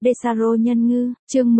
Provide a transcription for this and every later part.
Desaro nhân ngư, chương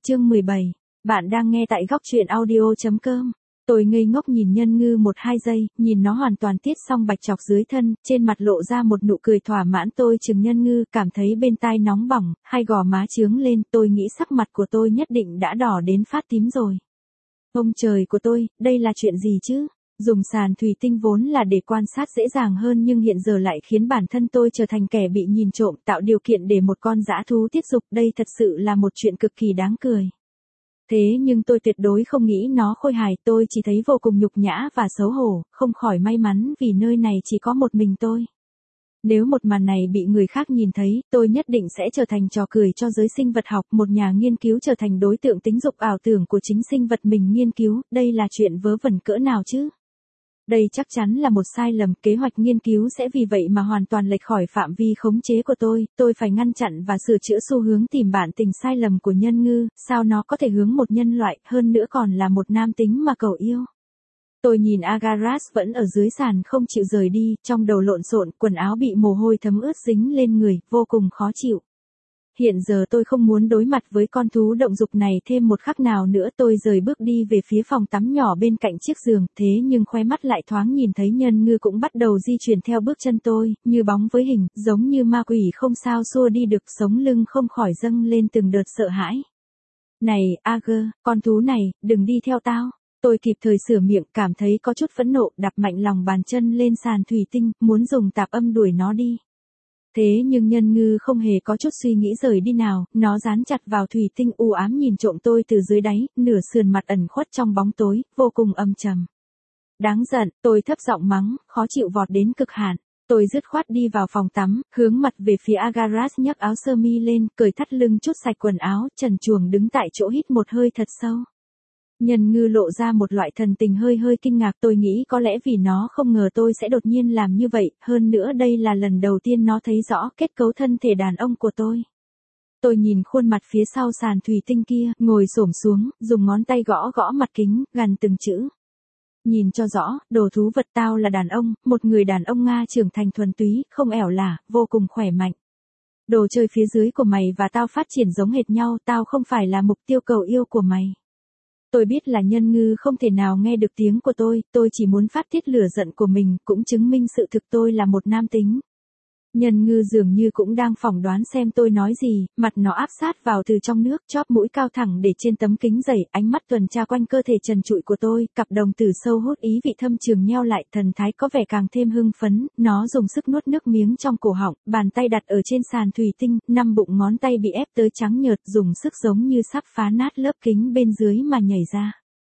17. Bạn đang nghe tại góc truyện audio.com. Tôi ngây ngốc nhìn nhân ngư 1-2 giây, nhìn nó hoàn toàn tiết xong bạch chọc dưới thân, trên mặt lộ ra một nụ cười thỏa mãn. Tôi chừng nhân ngư, cảm thấy bên tai nóng bỏng, hai gò má chướng lên, tôi nghĩ sắc mặt của tôi nhất định đã đỏ đến phát tím rồi. Ông trời của tôi, đây là chuyện gì chứ? Dùng sàn thủy tinh vốn là để quan sát dễ dàng hơn nhưng hiện giờ lại khiến bản thân tôi trở thành kẻ bị nhìn trộm, tạo điều kiện để một con dã thú tiết dục, đây thật sự là một chuyện cực kỳ đáng cười. Thế nhưng tôi tuyệt đối không nghĩ nó khôi hài, tôi chỉ thấy vô cùng nhục nhã và xấu hổ, không khỏi may mắn vì nơi này chỉ có một mình tôi. Nếu một màn này bị người khác nhìn thấy, tôi nhất định sẽ trở thành trò cười cho giới sinh vật học, một nhà nghiên cứu trở thành đối tượng tính dục ảo tưởng của chính sinh vật mình nghiên cứu, đây là chuyện vớ vẩn cỡ nào chứ? Đây chắc chắn là một sai lầm, kế hoạch nghiên cứu sẽ vì vậy mà hoàn toàn lệch khỏi phạm vi khống chế của tôi phải ngăn chặn và sửa chữa xu hướng tìm bản tình sai lầm của nhân ngư, sao nó có thể hướng một nhân loại, hơn nữa còn là một nam tính mà cầu yêu. Tôi nhìn Agaras vẫn ở dưới sàn không chịu rời đi, trong đầu lộn xộn, quần áo bị mồ hôi thấm ướt dính lên người, vô cùng khó chịu. Hiện giờ tôi không muốn đối mặt với con thú động dục này thêm một khắc nào nữa. Tôi rời bước đi về phía phòng tắm nhỏ bên cạnh chiếc giường, thế nhưng khóe mắt lại thoáng nhìn thấy nhân ngư cũng bắt đầu di chuyển theo bước chân tôi, như bóng với hình, giống như ma quỷ không sao xua đi được, sống lưng không khỏi dâng lên từng đợt sợ hãi. Này, Ager, con thú này, đừng đi theo tao. Tôi kịp thời sửa miệng, cảm thấy có chút phẫn nộ, đạp mạnh lòng bàn chân lên sàn thủy tinh, muốn dùng tạp âm đuổi nó đi. Thế nhưng nhân ngư không hề có chút suy nghĩ rời đi nào, nó dán chặt vào thủy tinh u ám nhìn trộm tôi từ dưới đáy, nửa sườn mặt ẩn khuất trong bóng tối, vô cùng âm trầm. Đáng giận, tôi thấp giọng mắng, khó chịu vọt đến cực hạn. Tôi dứt khoát đi vào phòng tắm, hướng mặt về phía Agaras, nhấc áo sơ mi lên, cởi thắt lưng chút sạch quần áo, trần truồng đứng tại chỗ hít một hơi thật sâu. Nhân ngư lộ ra một loại thần tình hơi kinh ngạc, tôi nghĩ có lẽ vì nó không ngờ tôi sẽ đột nhiên làm như vậy, hơn nữa đây là lần đầu tiên nó thấy rõ kết cấu thân thể đàn ông của tôi. Tôi nhìn khuôn mặt phía sau sàn thủy tinh kia, ngồi xổm xuống, dùng ngón tay gõ mặt kính, gằn từng chữ. Nhìn cho rõ, đồ thú vật, tao là đàn ông, một người đàn ông Nga trưởng thành thuần túy, không ẻo lả, vô cùng khỏe mạnh. Đồ chơi phía dưới của mày và tao phát triển giống hệt nhau, tao không phải là mục tiêu cầu yêu của mày. Tôi biết là nhân ngư không thể nào nghe được tiếng của tôi chỉ muốn phát tiết lửa giận của mình, cũng chứng minh sự thực tôi là một nam tính. Nhân ngư dường như cũng đang phỏng đoán xem tôi nói gì, mặt nó áp sát vào từ trong nước, chóp mũi cao thẳng để trên tấm kính dày, ánh mắt tuần tra quanh cơ thể trần trụi của tôi, cặp đồng tử sâu hút ý vị thâm trường nheo lại, thần thái có vẻ càng thêm hưng phấn, nó dùng sức nuốt nước miếng trong cổ họng, bàn tay đặt ở trên sàn thủy tinh, 5 bụng ngón tay bị ép tới trắng nhợt, dùng sức giống như sắp phá nát lớp kính bên dưới mà nhảy ra.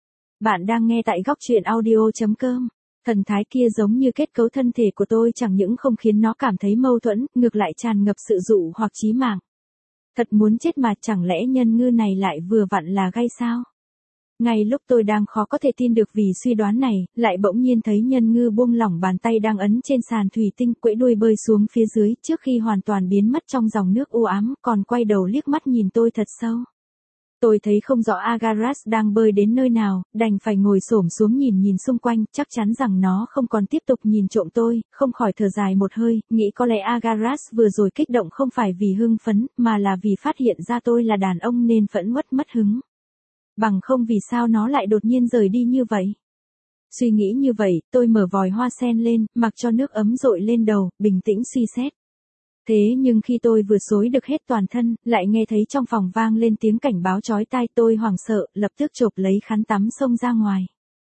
Bạn đang nghe tại góc truyện audio.com. Thần thái kia giống như kết cấu thân thể của tôi chẳng những không khiến nó cảm thấy mâu thuẫn, ngược lại tràn ngập sự dụ hoặc chí mạng. Thật muốn chết mà, chẳng lẽ nhân ngư này lại vừa vặn là gay sao? Ngay lúc tôi đang khó có thể tin được vì suy đoán này, lại bỗng nhiên thấy nhân ngư buông lỏng bàn tay đang ấn trên sàn thủy tinh, quẫy đuôi bơi xuống phía dưới, trước khi hoàn toàn biến mất trong dòng nước u ám, còn quay đầu liếc mắt nhìn tôi thật sâu. Tôi thấy không rõ Agaras đang bơi đến nơi nào, đành phải ngồi xổm xuống nhìn xung quanh, chắc chắn rằng nó không còn tiếp tục nhìn trộm tôi, không khỏi thở dài một hơi, nghĩ có lẽ Agaras vừa rồi kích động không phải vì hưng phấn, mà là vì phát hiện ra tôi là đàn ông nên phẫn uất mất hứng. Bằng không vì sao nó lại đột nhiên rời đi như vậy? Suy nghĩ như vậy, tôi mở vòi hoa sen lên, mặc cho nước ấm dội lên đầu, bình tĩnh suy xét. Thế nhưng khi tôi vừa xối được hết toàn thân, lại nghe thấy trong phòng vang lên tiếng cảnh báo chói tai, tôi hoảng sợ, lập tức chộp lấy khăn tắm xông ra ngoài.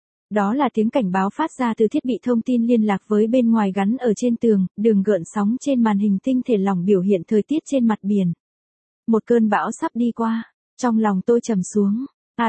Đó là tiếng cảnh báo phát ra từ thiết bị thông tin liên lạc với bên ngoài gắn ở trên tường, đường gợn sóng trên màn hình tinh thể lỏng biểu hiện thời tiết trên mặt biển. Một cơn bão sắp đi qua, trong lòng tôi trầm xuống.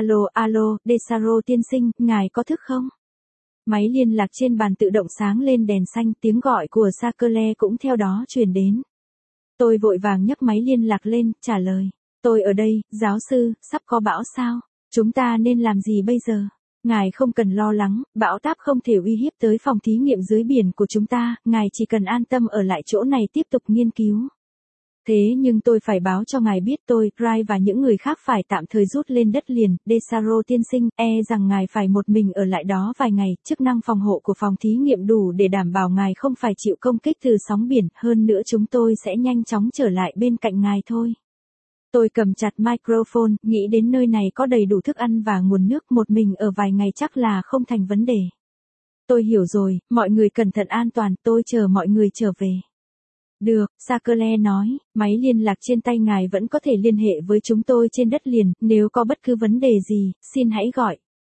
Alo, Desaro tiên sinh, ngài có thức không? Máy liên lạc trên bàn tự động sáng lên đèn xanh, tiếng gọi của Sakele cũng theo đó truyền đến. Tôi vội vàng nhấc máy liên lạc lên, trả lời. Tôi ở đây, giáo sư, sắp có bão sao? Chúng ta nên làm gì bây giờ? Ngài không cần lo lắng, bão táp không thể uy hiếp tới phòng thí nghiệm dưới biển của chúng ta, ngài chỉ cần an tâm ở lại chỗ này tiếp tục nghiên cứu. Thế nhưng tôi phải báo cho ngài biết tôi, Rai và những người khác phải tạm thời rút lên đất liền, Desaro tiên sinh, rằng ngài phải một mình ở lại đó vài ngày, chức năng phòng hộ của phòng thí nghiệm đủ để đảm bảo ngài không phải chịu công kích từ sóng biển, hơn nữa chúng tôi sẽ nhanh chóng trở lại bên cạnh ngài thôi. Tôi cầm chặt microphone, nghĩ đến nơi này có đầy đủ thức ăn và nguồn nước, một mình ở vài ngày chắc là không thành vấn đề. Tôi hiểu rồi, mọi người cẩn thận an toàn, tôi chờ mọi người trở về. Được, Sakerle nói, máy liên lạc trên tay ngài vẫn có thể liên hệ với chúng tôi trên đất liền, nếu có bất cứ vấn đề gì, xin hãy gọi.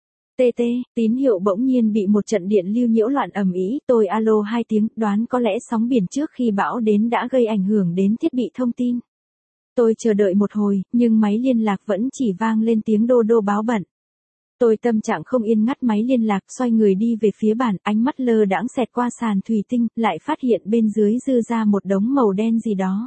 TT, tín hiệu bỗng nhiên bị một trận điện lưu nhiễu loạn ầm ĩ, tôi alo 2 tiếng, đoán có lẽ sóng biển trước khi bão đến đã gây ảnh hưởng đến thiết bị thông tin. Tôi chờ đợi một hồi, nhưng máy liên lạc vẫn chỉ vang lên tiếng đô đô báo bận. Tôi tâm trạng không yên ngắt máy liên lạc, xoay người đi về phía bàn, ánh mắt lơ đãng xẹt qua sàn thủy tinh, lại phát hiện bên dưới dư ra một đống màu đen gì đó.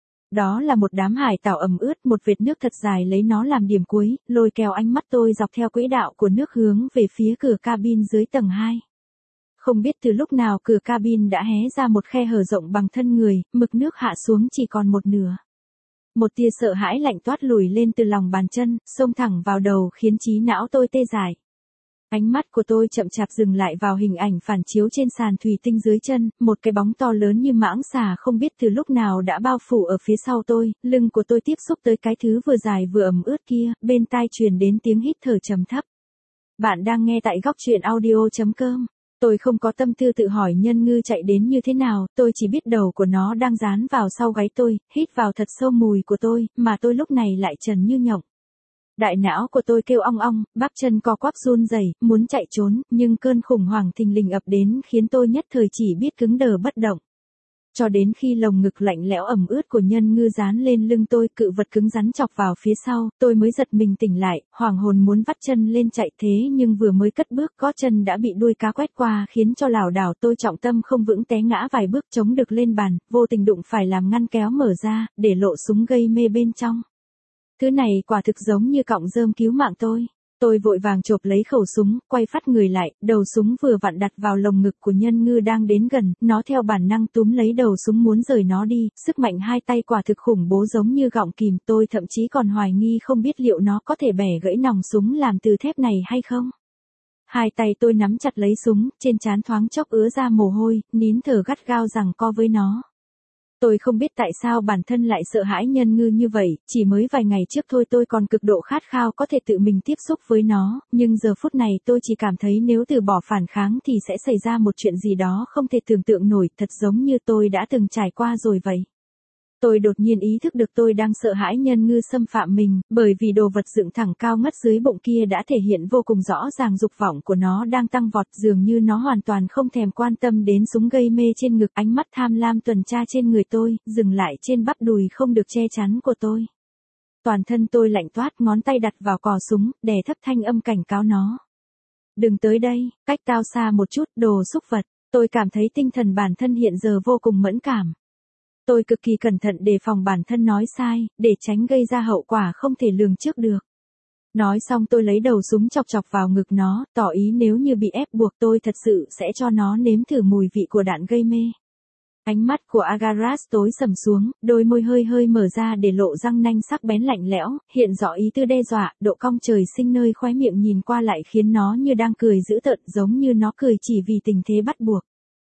Đó là một đám hải tảo ẩm ướt, một vệt nước thật dài lấy nó làm điểm cuối, lôi kéo ánh mắt tôi dọc theo quỹ đạo của nước hướng về phía cửa cabin dưới tầng 2. Không biết từ lúc nào cửa cabin đã hé ra một khe hở rộng bằng thân người, mực nước hạ xuống chỉ còn một nửa. Một tia sợ hãi lạnh toát lùi lên từ lòng bàn chân, xông thẳng vào đầu khiến trí não tôi tê dại. Ánh mắt của tôi chậm chạp dừng lại vào hình ảnh phản chiếu trên sàn thủy tinh dưới chân, một cái bóng to lớn như mãng xà không biết từ lúc nào đã bao phủ ở phía sau tôi, lưng của tôi tiếp xúc tới cái thứ vừa dài vừa ẩm ướt kia, bên tai truyền đến tiếng hít thở trầm thấp. Bạn đang nghe tại góc truyện audio.com. Tôi không có tâm tư tự hỏi nhân ngư chạy đến như thế nào, tôi chỉ biết đầu của nó đang dán vào sau gáy tôi, hít vào thật sâu mùi của tôi, mà tôi lúc này lại trần như nhộng. Đại não của tôi kêu ong ong, bắp chân co quắp run rẩy, muốn chạy trốn, nhưng cơn khủng hoảng thình lình ập đến khiến tôi nhất thời chỉ biết cứng đờ bất động. Cho đến khi lồng ngực lạnh lẽo ẩm ướt của nhân ngư dán lên lưng tôi, cự vật cứng rắn chọc vào phía sau, tôi mới giật mình tỉnh lại, hoảng hồn muốn vắt chân lên chạy thế nhưng vừa mới cất bước gót chân đã bị đuôi cá quét qua khiến cho lảo đảo tôi trọng tâm không vững té ngã vài bước chống được lên bàn, vô tình đụng phải làm ngăn kéo mở ra, để lộ súng gây mê bên trong. Thứ này quả thực giống như cọng rơm cứu mạng tôi. Tôi vội vàng chộp lấy khẩu súng, quay phát người lại, đầu súng vừa vặn đặt vào lồng ngực của nhân ngư đang đến gần, nó theo bản năng túm lấy đầu súng muốn rời nó đi, sức mạnh hai tay quả thực khủng bố giống như gọng kìm, tôi thậm chí còn hoài nghi không biết liệu nó có thể bẻ gãy nòng súng làm từ thép này hay không. Hai tay tôi nắm chặt lấy súng, trên trán thoáng chốc ứa ra mồ hôi, nín thở gắt gao giằng co với nó. Tôi không biết tại sao bản thân lại sợ hãi nhân ngư như vậy, chỉ mới vài ngày trước thôi tôi còn cực độ khát khao có thể tự mình tiếp xúc với nó, nhưng giờ phút này tôi chỉ cảm thấy nếu từ bỏ phản kháng thì sẽ xảy ra một chuyện gì đó không thể tưởng tượng nổi, thật giống như tôi đã từng trải qua rồi vậy. Tôi đột nhiên ý thức được tôi đang sợ hãi nhân ngư xâm phạm mình, bởi vì đồ vật dựng thẳng cao ngất dưới bụng kia đã thể hiện vô cùng rõ ràng dục vọng của nó đang tăng vọt, dường như nó hoàn toàn không thèm quan tâm đến súng gây mê trên ngực, ánh mắt tham lam tuần tra trên người tôi, dừng lại trên bắp đùi không được che chắn của tôi. Toàn thân tôi lạnh toát, ngón tay đặt vào cò súng, đè thấp thanh âm cảnh cáo nó. Đừng tới đây, cách tao xa một chút, đồ xúc vật. Tôi cảm thấy tinh thần bản thân hiện giờ vô cùng mẫn cảm. Tôi cực kỳ cẩn thận đề phòng bản thân nói sai, để tránh gây ra hậu quả không thể lường trước được. Nói xong tôi lấy đầu súng chọc chọc vào ngực nó, tỏ ý nếu như bị ép buộc tôi thật sự sẽ cho nó nếm thử mùi vị của đạn gây mê. Ánh mắt của Agaras tối sầm xuống, đôi môi hơi hơi mở ra để lộ răng nanh sắc bén lạnh lẽo, hiện rõ ý tư đe dọa, độ cong trời sinh nơi khóe miệng nhìn qua lại khiến nó như đang cười dữ tợn, giống như nó cười chỉ vì tình thế bắt buộc.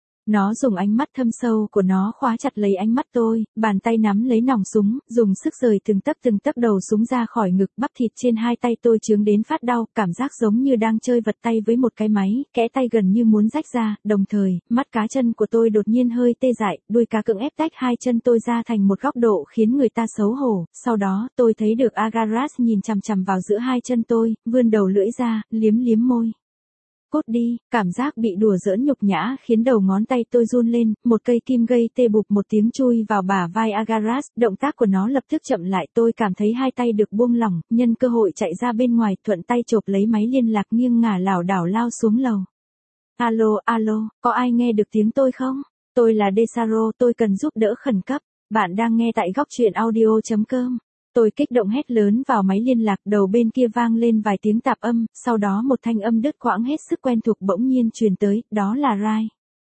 Nó dùng ánh mắt thâm sâu của nó khóa chặt lấy ánh mắt tôi, bàn tay nắm lấy nòng súng, dùng sức rời từng tấc đầu súng ra khỏi ngực, bắp thịt trên hai tay tôi chướng đến phát đau, cảm giác giống như đang chơi vật tay với một cái máy, kẽ tay gần như muốn rách ra, đồng thời, mắt cá chân của tôi đột nhiên hơi tê dại, đuôi cá cưỡng ép tách hai chân tôi ra thành một góc độ khiến người ta xấu hổ, sau đó, tôi thấy được Agaras nhìn chằm chằm vào giữa hai chân tôi, vươn đầu lưỡi ra, liếm liếm môi. Cút đi, cảm giác bị đùa giỡn nhục nhã khiến đầu ngón tay tôi run lên, một cây kim gây tê bụp một tiếng chui vào bả vai Agaras, động tác của nó lập tức chậm lại, tôi cảm thấy hai tay được buông lỏng, nhân cơ hội chạy ra bên ngoài, thuận tay chộp lấy máy liên lạc nghiêng ngả lảo đảo lao xuống lầu. Alo, alo, có ai nghe được tiếng tôi không? Tôi là Desaro, tôi cần giúp đỡ khẩn cấp. Bạn đang nghe tại góc truyện audio.com. Tôi kích động hét lớn vào máy liên lạc, đầu bên kia vang lên vài tiếng tạp âm, sau đó một thanh âm đứt quãng hết sức quen thuộc bỗng nhiên truyền tới, đó là Rai.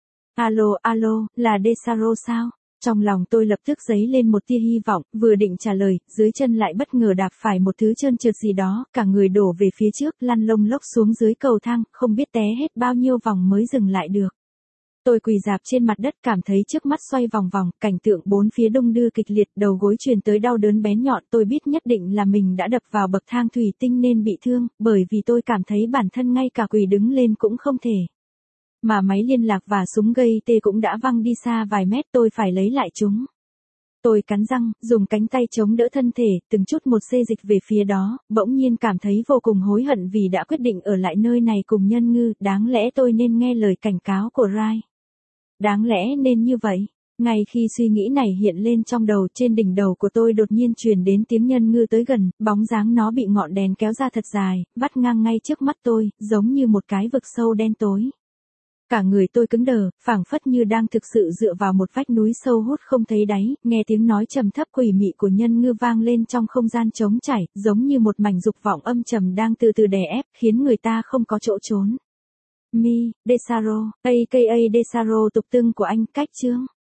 Alo, alo, là Desaro sao? Trong lòng tôi lập tức dấy lên một tia hy vọng, vừa định trả lời, dưới chân lại bất ngờ đạp phải một thứ trơn trượt gì đó, cả người đổ về phía trước, lăn lông lốc xuống dưới cầu thang, không biết té hết bao nhiêu vòng mới dừng lại được. Tôi quỳ rạp trên mặt đất cảm thấy trước mắt xoay vòng vòng, cảnh tượng bốn phía đung đưa kịch liệt, đầu gối truyền tới đau đớn bén nhọn. Tôi biết nhất định là mình đã đập vào bậc thang thủy tinh nên bị thương, bởi vì tôi cảm thấy bản thân ngay cả quỳ đứng lên cũng không thể. Mà máy liên lạc và súng gây tê cũng đã văng đi xa vài mét, tôi phải lấy lại chúng. Tôi cắn răng, dùng cánh tay chống đỡ thân thể, từng chút một xê dịch về phía đó, bỗng nhiên cảm thấy vô cùng hối hận vì đã quyết định ở lại nơi này cùng Nhân Ngư, đáng lẽ tôi nên nghe lời cảnh cáo của Rai. Đáng lẽ nên như vậy. Ngay khi suy nghĩ này hiện lên trong đầu, trên đỉnh đầu của tôi đột nhiên truyền đến tiếng Nhân Ngư tới gần, bóng dáng nó bị ngọn đèn kéo ra thật dài, vắt ngang ngay trước mắt tôi, giống như một cái vực sâu đen tối. Cả người tôi cứng đờ, phảng phất như đang thực sự dựa vào một vách núi sâu hút không thấy đáy, nghe tiếng nói trầm thấp quỷ mị của Nhân Ngư vang lên trong không gian trống trải, giống như một mảnh dục vọng âm trầm đang từ từ đè ép, khiến người ta không có chỗ trốn. Mi, Desaro, aka Desaro tục tưng của anh, cách chương.